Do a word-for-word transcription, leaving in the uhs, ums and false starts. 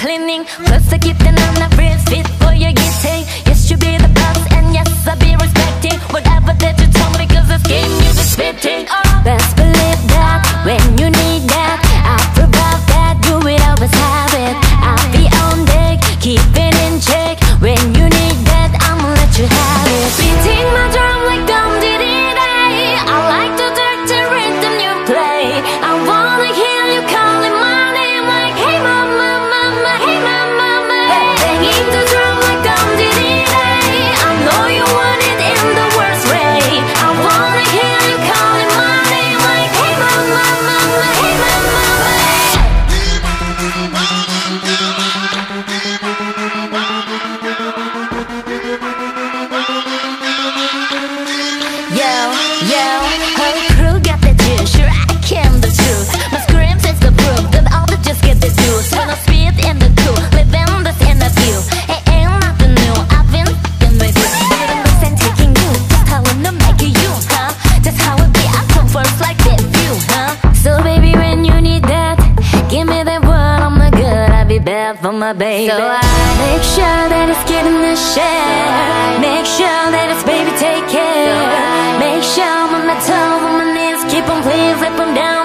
cleaning. Plus I keep the number fit for your getting. Yes, you be the boss and yes, I be respecting whatever that you tell me, cause this game you be spitting. Best believe that when you need that, I'll provide that. Do it, always have it. I'll be on deck, keep it in check. When you need that, I'ma let you have it. Beating my drum like Dum Diddy Day. I like to direct the rhythm you play. I wanna hear you calling my name like, hey mama, mama, hey mama, mama. Banging the drum like Dum Diddy Day. I know you want it in the worst way. I wanna hear you calling my name like, hey mama, mama, hey mama, mama. Yo, yo, whole crew got the juice. Sure, I can the truth. My screams is the proof that all the just get the juice. When I spit in the cool, living this interview. It ain't nothing new. I've been f***ing with you. Doing this and taking you. Just telling them make it you, huh? Just how it be. I come first like that view, huh? So baby, when you need that, give me that word. I'm not good. I'll be bad for my baby. So I make sure that it's getting the share. Make sure that it's baby take care. Make sure I'm on my toes, on my knees, keep on please, rip them down.